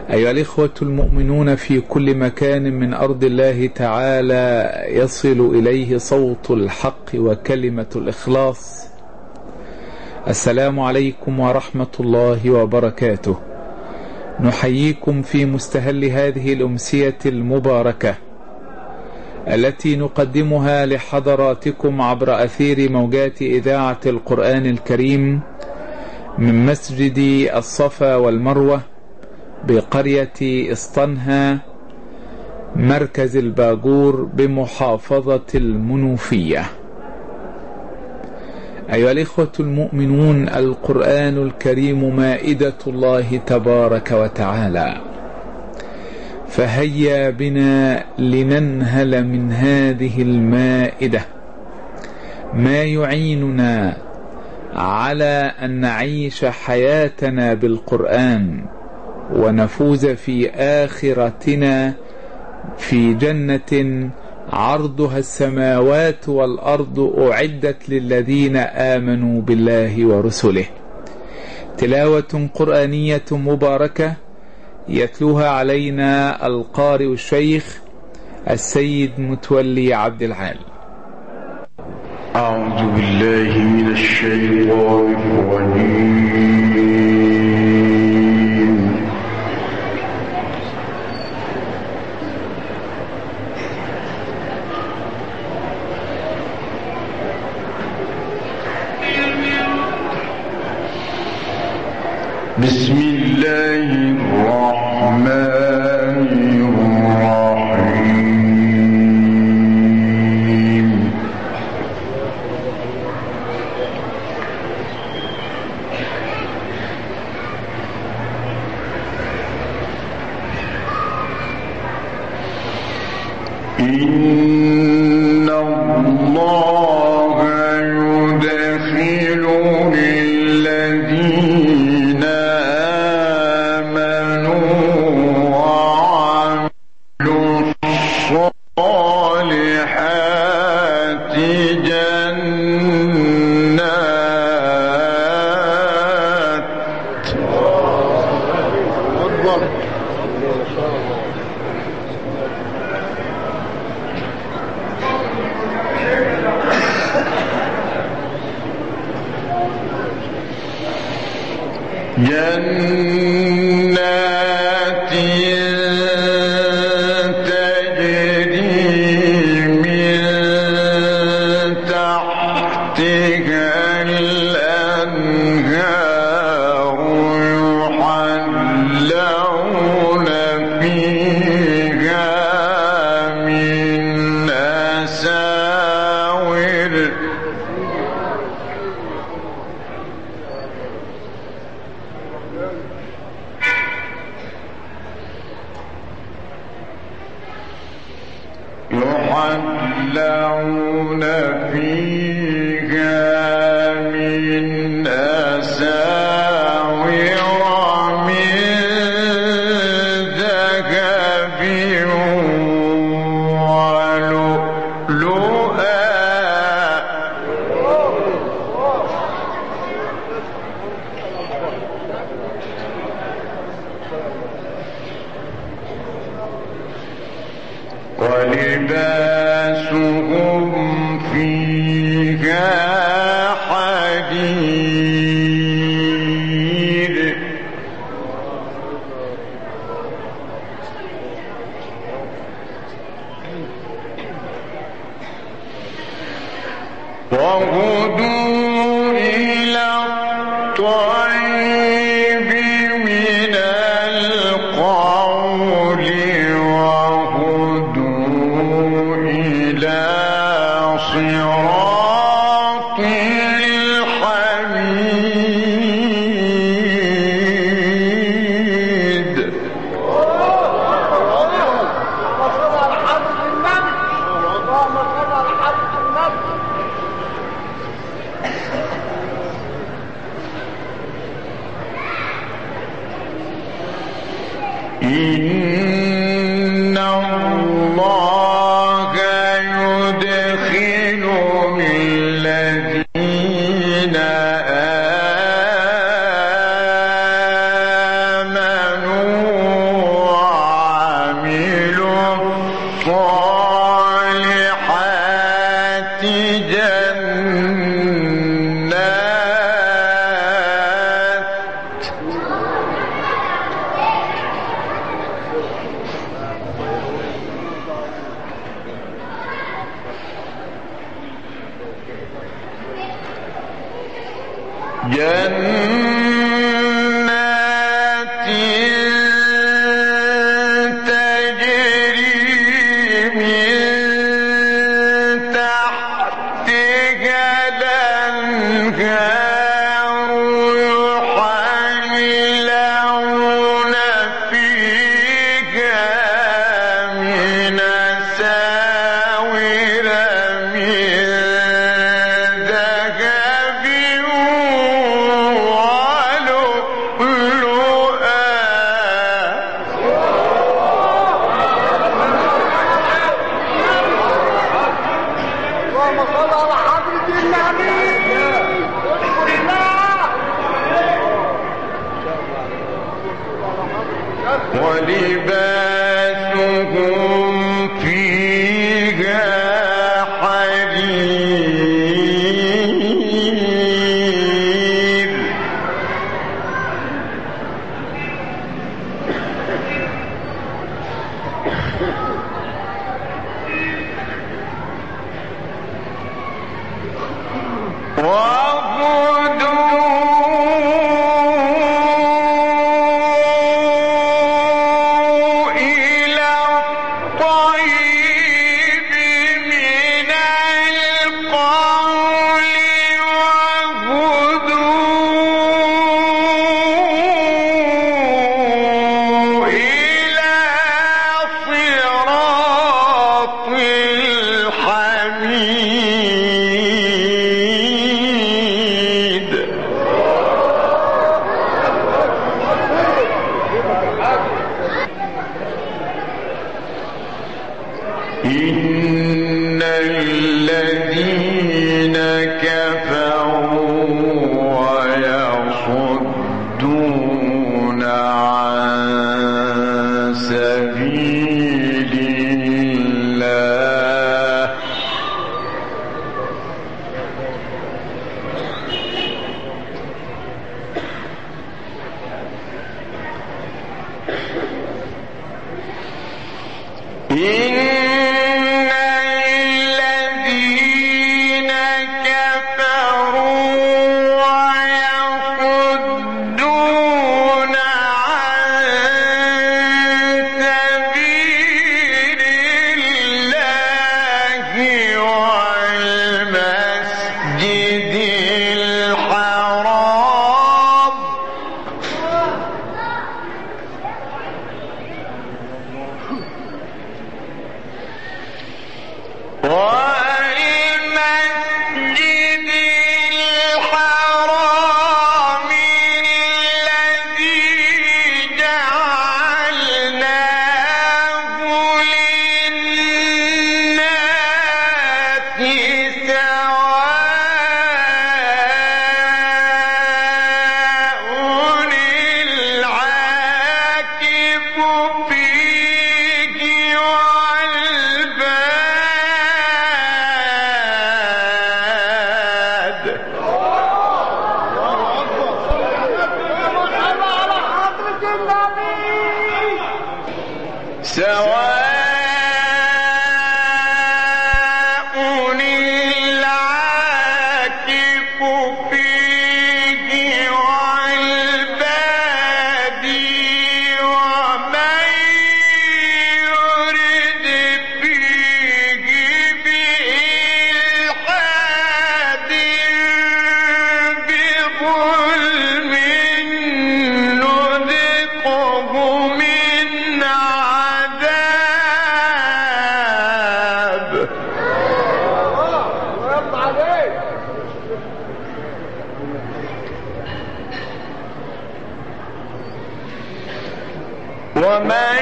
أيها الإخوة المؤمنون في كل مكان من أرض الله تعالى يصل إليه صوت الحق وكلمة الإخلاص، السلام عليكم ورحمة الله وبركاته. نحييكم في مستهل هذه الأمسية المباركة التي نقدمها لحضراتكم عبر أثير موجات إذاعة القرآن الكريم من مسجد الصفا والمروة بقرية اسطنها مركز الباجور بمحافظة المنوفية. أيها الإخوة المؤمنون، القرآن الكريم مائدة الله تبارك وتعالى، فهيا بنا لننهل من هذه المائدة ما يعيننا على أن نعيش حياتنا بالقرآن ونفوز في آخرتنا في جنة عرضها السماوات والأرض أعدت للذين آمنوا بالله ورسله. تلاوة قرآنية مباركة يتلوها علينا القارئ الشيخ السيد متولي عبد العال. أعوذ بالله من الشيطان الرجيم. بسم الله الرحمن الرحيم. إن الله يدخل للذين جنات تجري من تحتها الأنهار يحلون فيها من أساور من ذهب ولؤلؤا. ولباسهم فيها حرير. وهدوا إلى الطيب من القول وهدوا إلى صراط الحميد. إن الله يدخل الذين آمنوا ولباسهم فيها حرير إن الذين كفروا ويصدون عن سبيل الله ومن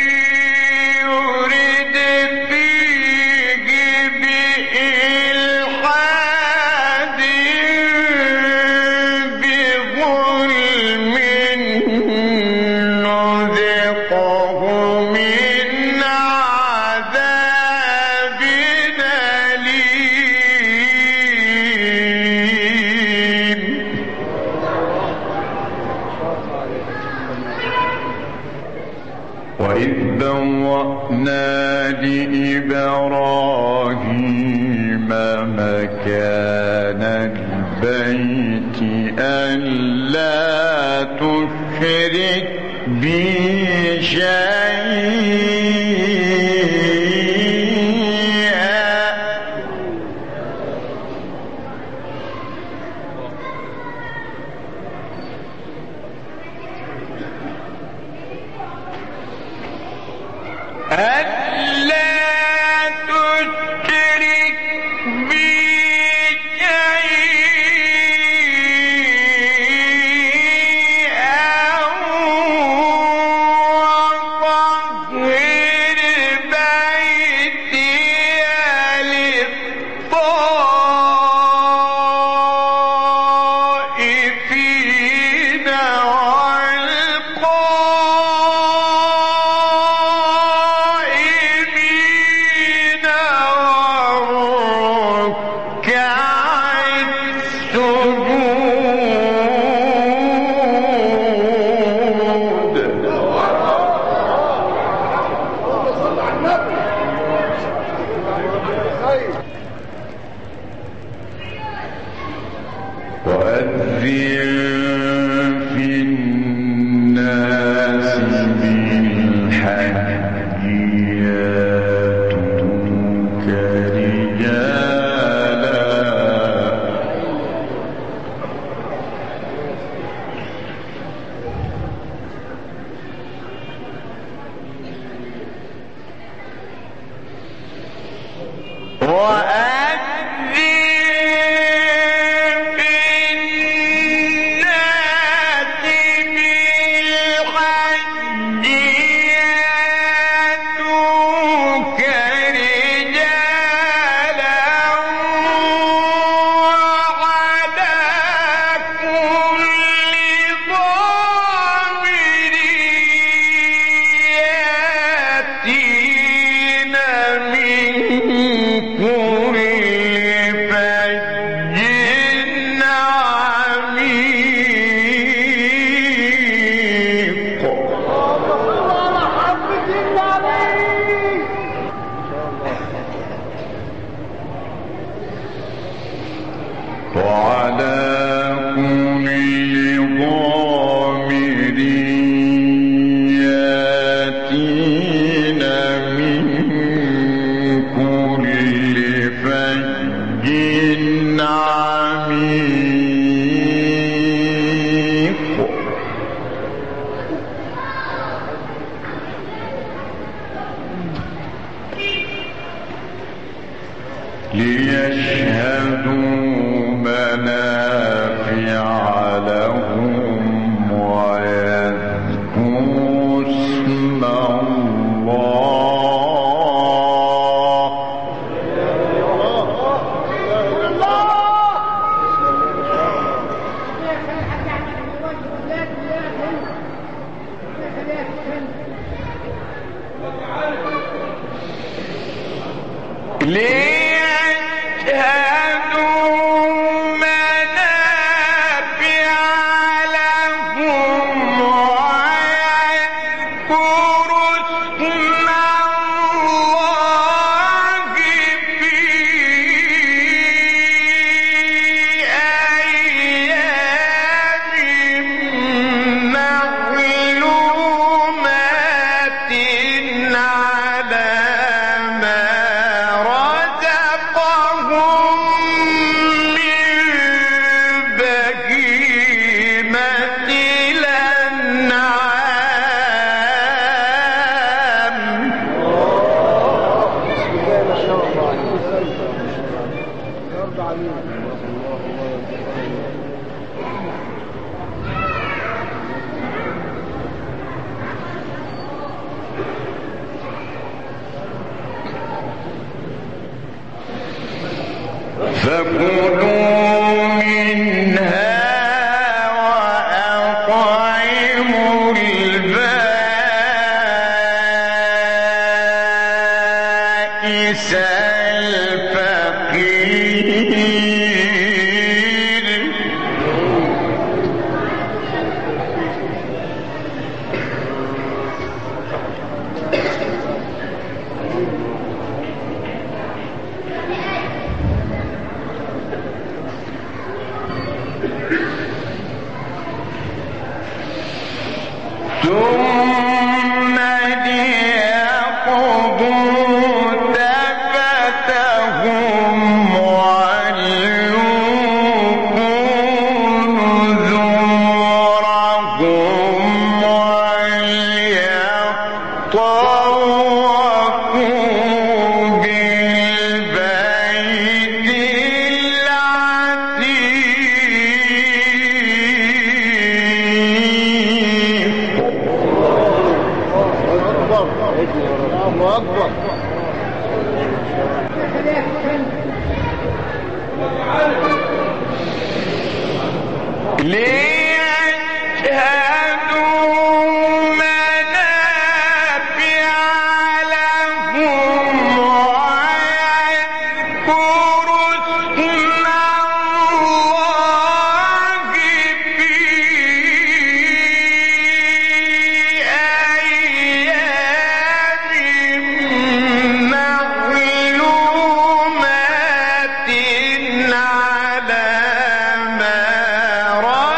يرد فيه بإلحاد بظلم نذقه من عذاب أليم. وإذ بوأنا لإبراهيم مكان البيت ألا تشرك بي شيئا ألا تشرك بي شيئا وطهر بيتي للطائفين والقائمين في الناس بالحج يأتوك رجالا ليشهدوا منافع لهم ويذكروا اسم فكلوا منها وأطعموا البائس الفقير ثم ليقضوا تفتهم وليوفوا نذورهم وليطوفوا بالبيت الله أكبر. ليشهدوا منافع لهم ويذكروا اسم الله في أيام معلومات على ما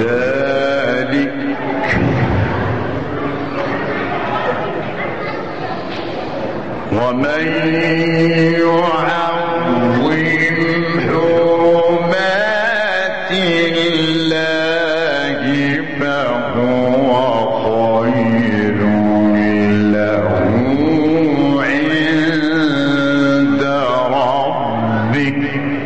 ذلك ومن يعظم حرمات الله فهو خير له عند ربه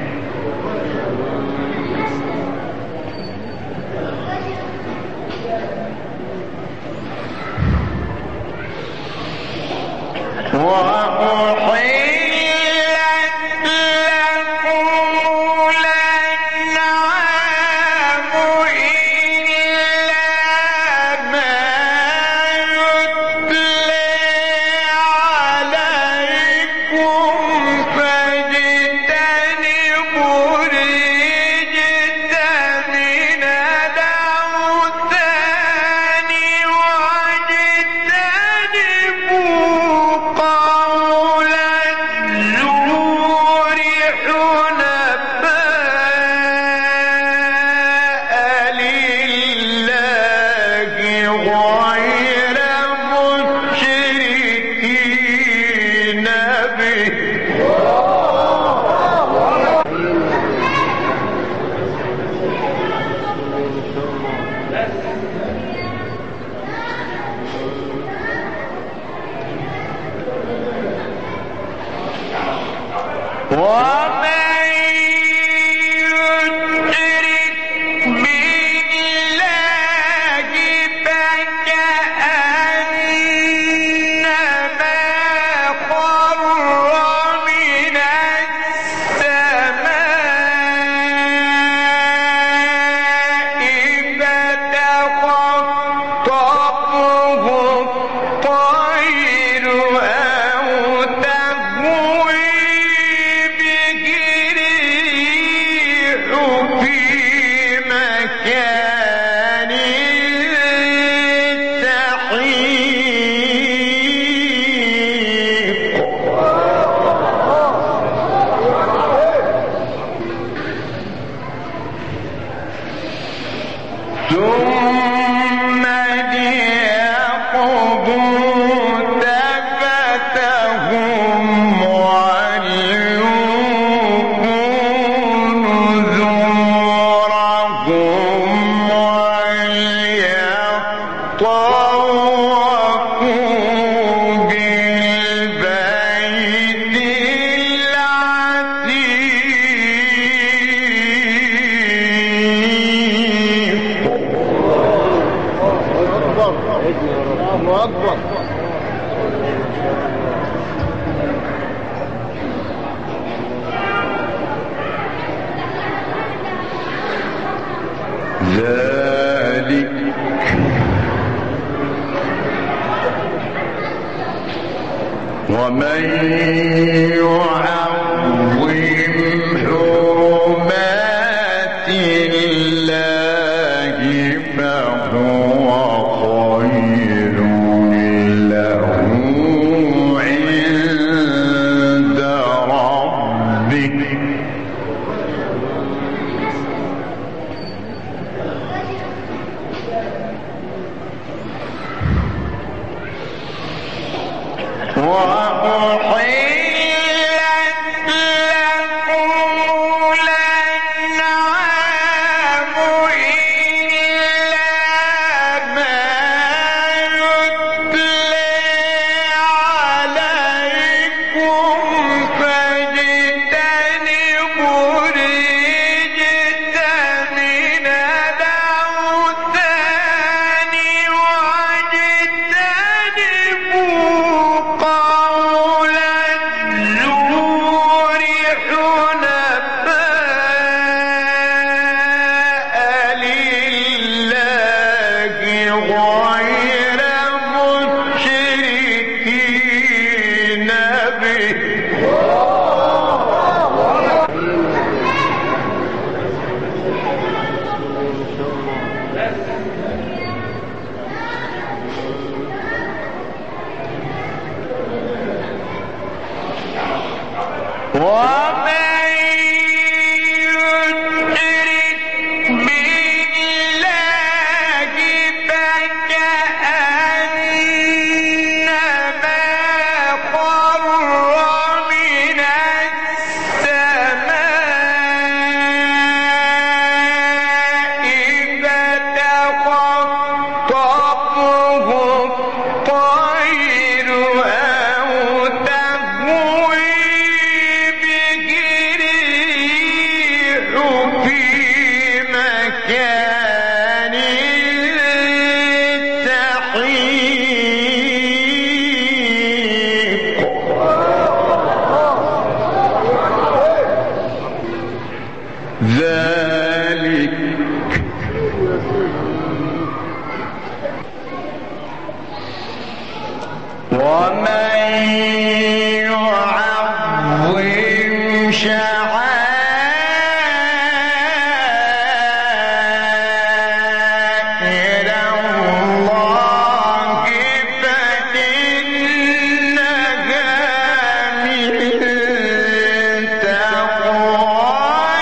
ذلك ومن يعظم حرمات الله فهو خير له عند ربه ومن يشرك بالله في مكان سحيق ذلك ومن يعظم شعائر الله فإنها من تقوى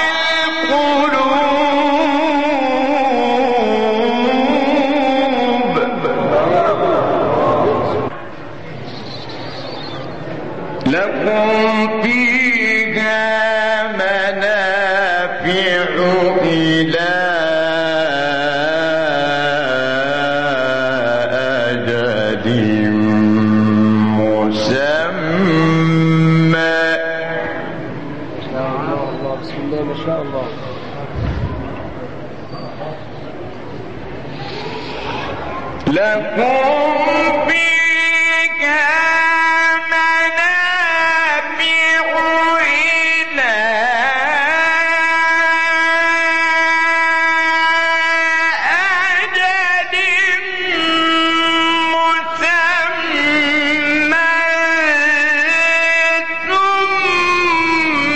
القلوب لكم فيها منافع إلى أجل مسمى بسم الله ما شاء الله. لكم فيها منافع إلى أجل مسمى ثم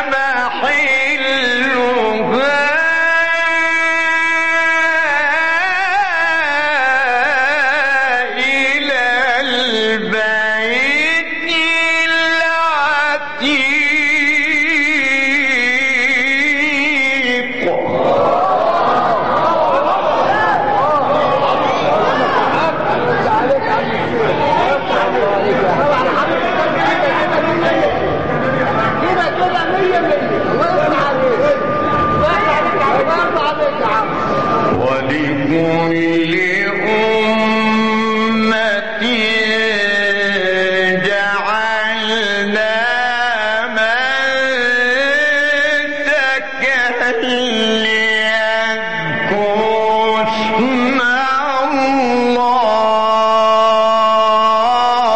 محلها إلى البيت العتيق كده كده 100 الله يرضى عليك. الله يرضى عليك يا عم. ولكل أمة جعلنا منسكا ليذكروا اسم الله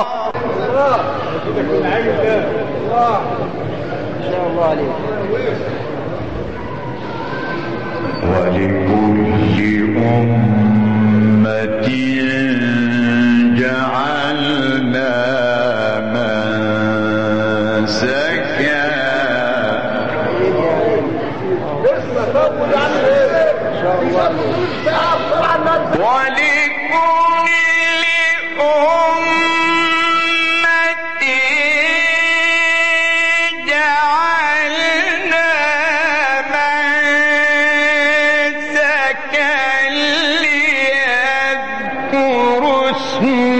ما شاء الله عليك. ولكل أمة جعلنا منسكا اسمع طول يا عم. ما شاء الله عليك. ولكل أمة جعلنا منسكا ليذكروا اسم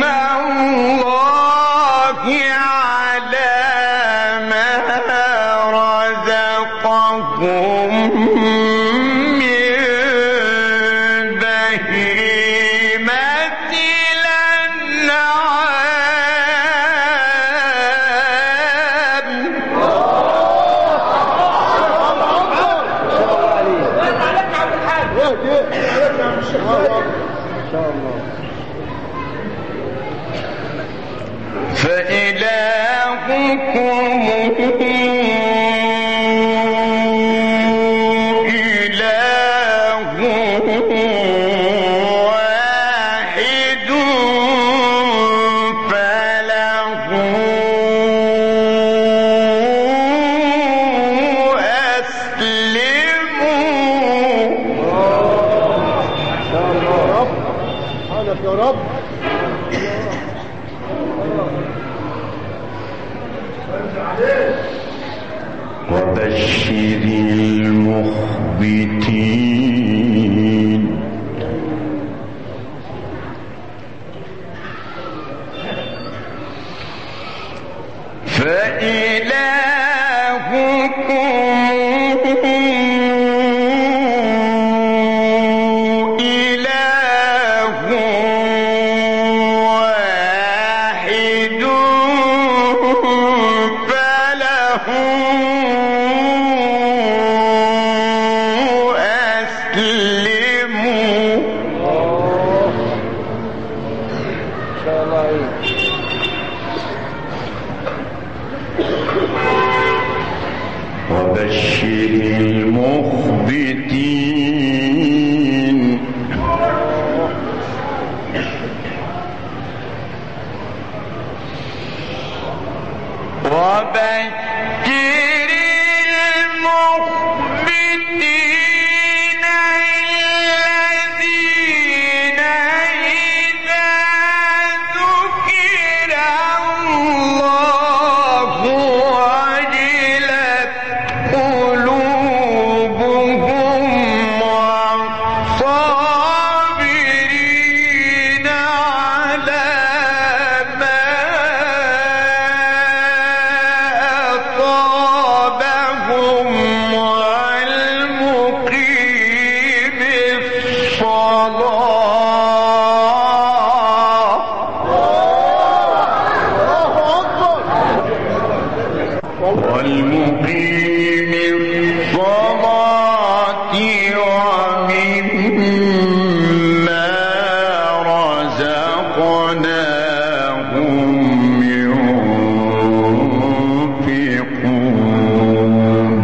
الله على ما رزقهم من بهيمة الأنعام فإلهكم إله واحد فله أسلموا سبحانك يا رب. وبشر المخبتين فإلهكم إله واحد فله المخبتين وبشر المخبتين الذين إذا ذكر الله وجلت قلوبهم والصابرين على ما أصابهم والمقيم الصلاة ومما رزقناهم ينفقون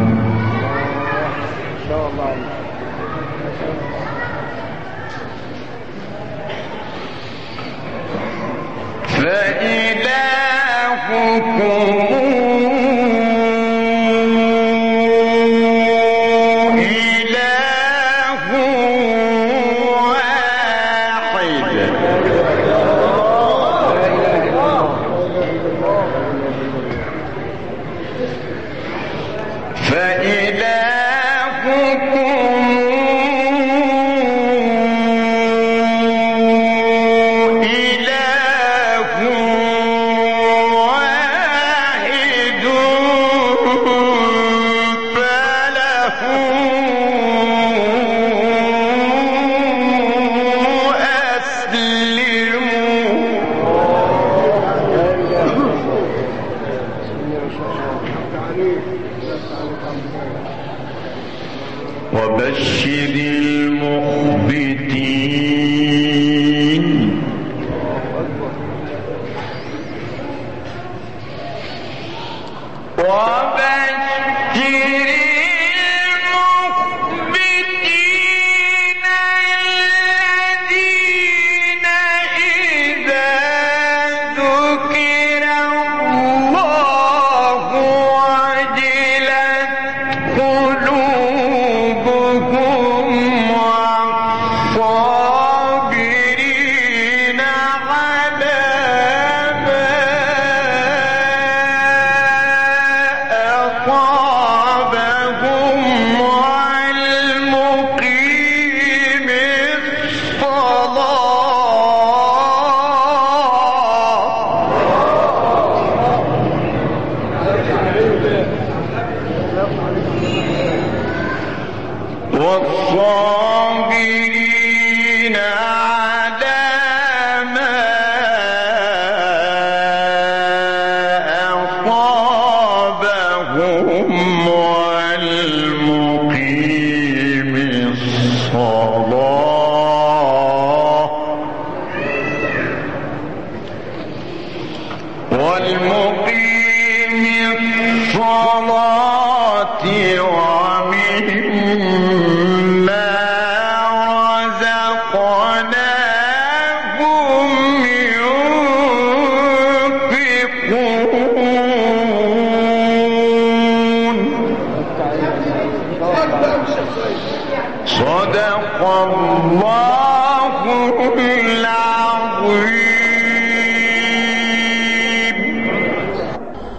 فإلهكم إله واحد وبشر المخبتين الذين إذا ذكر الله وجلت قلوبهم والصابرين على ما أصابهم والمقيم الصلاة والصابرين على ما أصابهم والمقيم الصلاة ومما رزقناهم ينفقون صدق الله العظيم.